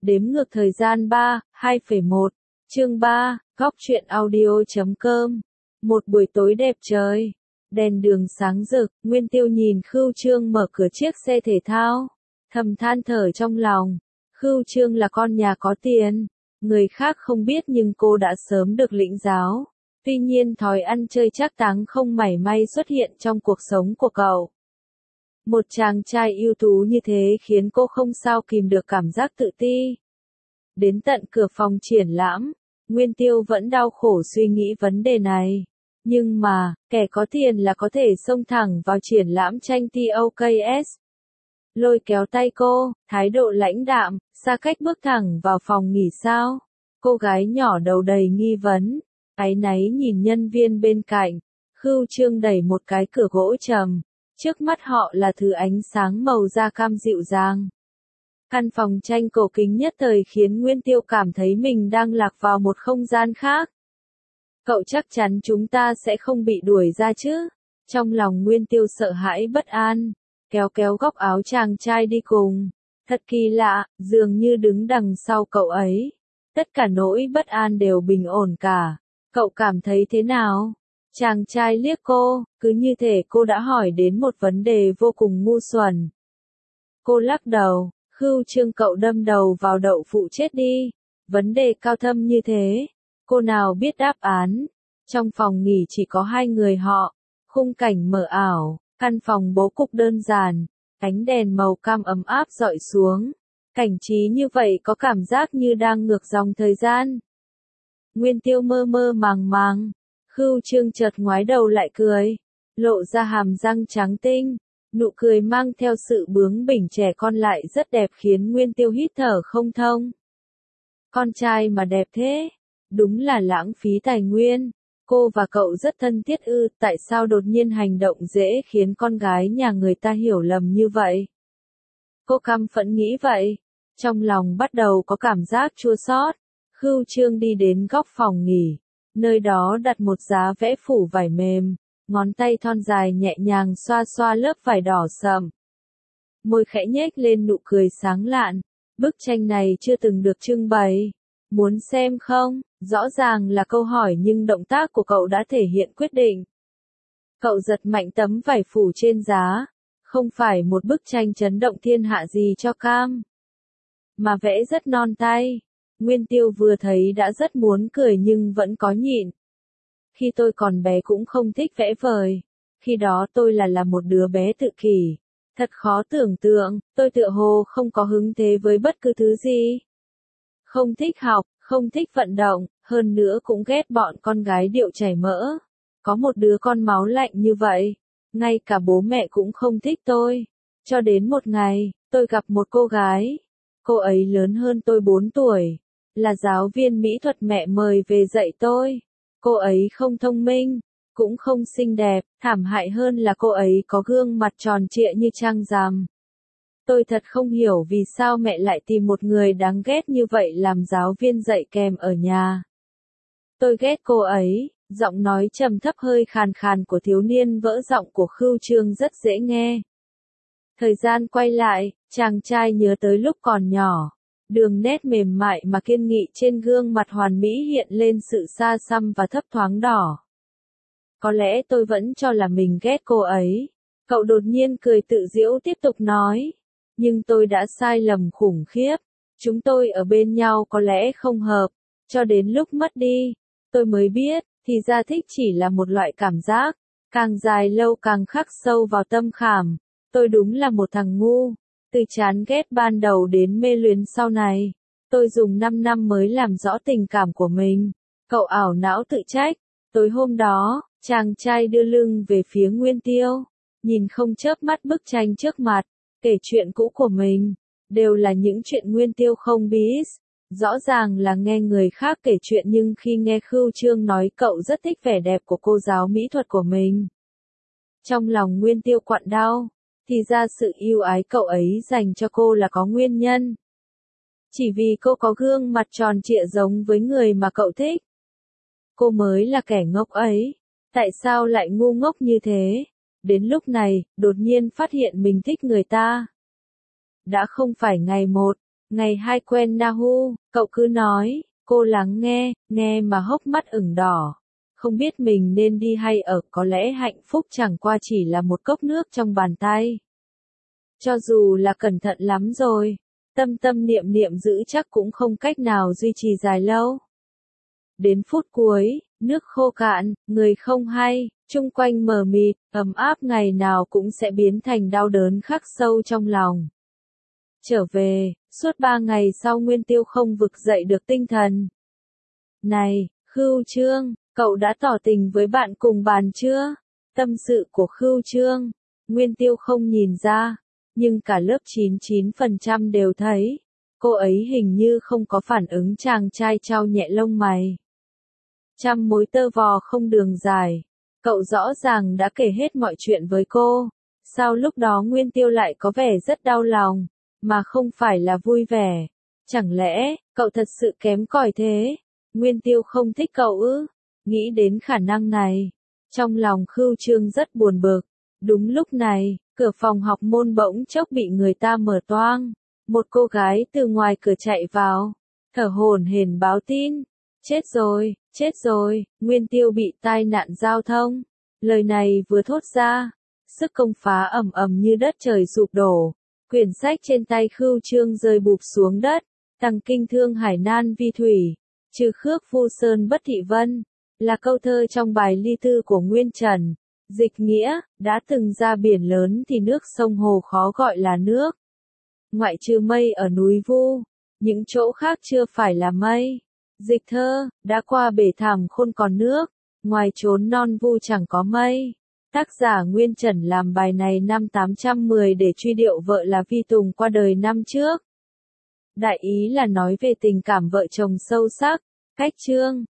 Đếm ngược thời gian 3, 2,1, chương 3, góc truyện audio.com. Một buổi tối đẹp trời, đèn đường sáng rực, Nguyên Tiêu nhìn Khưu Trương mở cửa chiếc xe thể thao, thầm than thở trong lòng. Khưu Trương là con nhà có tiền, người khác không biết nhưng cô đã sớm được lĩnh giáo. Tuy nhiên thói ăn chơi trác táng không mảy may xuất hiện trong cuộc sống của cậu. Một chàng trai ưu tú như thế khiến cô không sao kìm được cảm giác tự ti. Đến tận cửa phòng triển lãm, Nguyên Tiêu vẫn đau khổ suy nghĩ vấn đề này. Nhưng mà, kẻ có tiền là có thể xông thẳng vào triển lãm tranh TOKS. Lôi kéo tay cô, thái độ lãnh đạm, xa cách bước thẳng vào phòng nghỉ sao. Cô gái nhỏ đầu đầy nghi vấn, áy náy nhìn nhân viên bên cạnh. Khưu Trương đẩy một cái cửa gỗ trầm. Trước mắt họ là thứ ánh sáng màu da cam dịu dàng. Căn phòng tranh cổ kính nhất thời khiến Nguyên Tiêu cảm thấy mình đang lạc vào một không gian khác. Cậu chắc chắn chúng ta sẽ không bị đuổi ra chứ? Trong lòng Nguyên Tiêu sợ hãi bất an, kéo kéo góc áo chàng trai đi cùng. Thật kỳ lạ, dường như đứng đằng sau cậu ấy. Tất cả nỗi bất an đều bình ổn cả. Cậu cảm thấy thế nào? Chàng trai liếc cô, cứ như thể cô đã hỏi đến một vấn đề vô cùng ngu xuẩn. Cô lắc đầu, Khưu Trương cậu đâm đầu vào đậu phụ chết đi. Vấn đề cao thâm như thế, cô nào biết đáp án. Trong phòng nghỉ chỉ có hai người họ, khung cảnh mờ ảo, căn phòng bố cục đơn giản, ánh đèn màu cam ấm áp dọi xuống. Cảnh trí như vậy có cảm giác như đang ngược dòng thời gian. Nguyên Tiêu mơ mơ màng màng. Khưu Trương chợt ngoái đầu lại cười, lộ ra hàm răng trắng tinh, nụ cười mang theo sự bướng bỉnh trẻ con lại rất đẹp khiến Nguyên Tiêu hít thở không thông. Con trai mà đẹp thế, đúng là lãng phí tài nguyên. Cô và cậu rất thân thiết ư, tại sao đột nhiên hành động dễ khiến con gái nhà người ta hiểu lầm như vậy? Cô căm phẫn nghĩ vậy, trong lòng bắt đầu có cảm giác chua xót. Khưu Trương đi đến góc phòng nghỉ. Nơi đó đặt một giá vẽ phủ vải mềm, ngón tay thon dài nhẹ nhàng xoa xoa lớp vải đỏ sậm. Môi khẽ nhếch lên nụ cười sáng lạn, bức tranh này chưa từng được trưng bày. Muốn xem không? Rõ ràng là câu hỏi nhưng động tác của cậu đã thể hiện quyết định. Cậu giật mạnh tấm vải phủ trên giá, không phải một bức tranh chấn động thiên hạ gì cho cam, mà vẽ rất non tay. Nguyên Tiêu vừa thấy đã rất muốn cười nhưng vẫn có nhịn. Khi tôi còn bé cũng không thích vẽ vời. Khi đó tôi là một đứa bé tự kỷ. Thật khó tưởng tượng, tôi tựa hồ không có hứng thú với bất cứ thứ gì. Không thích học, không thích vận động, hơn nữa cũng ghét bọn con gái điệu chảy mỡ. Có một đứa con máu lạnh như vậy, ngay cả bố mẹ cũng không thích tôi. Cho đến một ngày, tôi gặp một cô gái. Cô ấy lớn hơn tôi 4 tuổi. Là giáo viên mỹ thuật mẹ mời về dạy tôi. Cô ấy không thông minh, cũng không xinh đẹp, thảm hại hơn là cô ấy có gương mặt tròn trịa như trăng rằm. Tôi thật không hiểu vì sao mẹ lại tìm một người đáng ghét như vậy làm giáo viên dạy kèm ở nhà. Tôi ghét cô ấy, giọng nói trầm thấp hơi khàn khàn của thiếu niên vỡ giọng của Khưu Trương rất dễ nghe. Thời gian quay lại, chàng trai nhớ tới lúc còn nhỏ. Đường nét mềm mại mà kiên nghị trên gương mặt hoàn mỹ hiện lên sự xa xăm và thấp thoáng đỏ. Có lẽ tôi vẫn cho là mình ghét cô ấy. Cậu đột nhiên cười tự giễu tiếp tục nói. Nhưng tôi đã sai lầm khủng khiếp. Chúng tôi ở bên nhau có lẽ không hợp. Cho đến lúc mất đi, tôi mới biết, thì ra thích chỉ là một loại cảm giác. Càng dài lâu càng khắc sâu vào tâm khảm. Tôi đúng là một thằng ngu. Từ chán ghét ban đầu đến mê luyến sau này, tôi dùng 5 năm mới làm rõ tình cảm của mình. Cậu ảo não tự trách. Tối hôm đó, chàng trai đưa lưng về phía Nguyên Tiêu, nhìn không chớp mắt bức tranh trước mặt, kể chuyện cũ của mình. Đều là những chuyện Nguyên Tiêu không biết. Rõ ràng là nghe người khác kể chuyện nhưng khi nghe Khưu Trương nói cậu rất thích vẻ đẹp của cô giáo mỹ thuật của mình. Trong lòng Nguyên Tiêu quặn đau. Thì ra sự yêu ái cậu ấy dành cho cô là có nguyên nhân. Chỉ vì cô có gương mặt tròn trịa giống với người mà cậu thích. Cô mới là kẻ ngốc ấy. Tại sao lại ngu ngốc như thế? Đến lúc này, đột nhiên phát hiện mình thích người ta. Đã không phải ngày một, Ngày 2 quen Nahu, cậu cứ nói, cô lắng nghe, nghe mà hốc mắt ửng đỏ. Không biết mình nên đi hay ở, có lẽ hạnh phúc chẳng qua chỉ là một cốc nước trong bàn tay. Cho dù là cẩn thận lắm rồi, tâm tâm niệm niệm giữ chắc cũng không cách nào duy trì dài lâu. Đến phút cuối, nước khô cạn, người không hay, chung quanh mờ mịt, ấm áp ngày nào cũng sẽ biến thành đau đớn khắc sâu trong lòng. Trở về, suốt 3 ngày sau Nguyên Tiêu không vực dậy được tinh thần. Này, Khưu Trương, cậu đã tỏ tình với bạn cùng bàn chưa? Tâm sự của Khưu Trương, Nguyên Tiêu không nhìn ra, nhưng cả lớp 99% đều thấy. Cô ấy hình như không có phản ứng, chàng trai trao nhẹ lông mày. Trăm mối tơ vò không đường dài. Cậu rõ ràng đã kể hết mọi chuyện với cô. Sao lúc đó Nguyên Tiêu lại có vẻ rất đau lòng, mà không phải là vui vẻ? Chẳng lẽ, cậu thật sự kém cỏi thế? Nguyên Tiêu không thích cậu ư? Nghĩ đến khả năng này, trong lòng Khưu Trương rất buồn bực. Đúng lúc này, cửa phòng học môn bỗng chốc bị người ta mở toang. Một cô gái từ ngoài cửa chạy vào, thở hổn hển báo tin. Chết rồi, Nguyên Tiêu bị tai nạn giao thông. Lời này vừa thốt ra, sức công phá ầm ầm như đất trời sụp đổ. Quyển sách trên tay Khưu Trương rơi bụp xuống đất. Tằng kinh thương hải nan vi thủy, trừ khước phu sơn bất thị vân, là câu thơ trong bài ly thư của Nguyên Trần. Dịch nghĩa, đã từng ra biển lớn thì nước sông hồ khó gọi là nước. Ngoại trừ mây ở núi Vu, những chỗ khác chưa phải là mây. Dịch thơ, đã qua bể thẳm khôn còn nước, ngoài chốn non vu chẳng có mây. Tác giả Nguyên Trần làm bài này năm 810 để truy điệu vợ là Vi Tùng qua đời năm trước. Đại ý là nói về tình cảm vợ chồng sâu sắc. Cách chương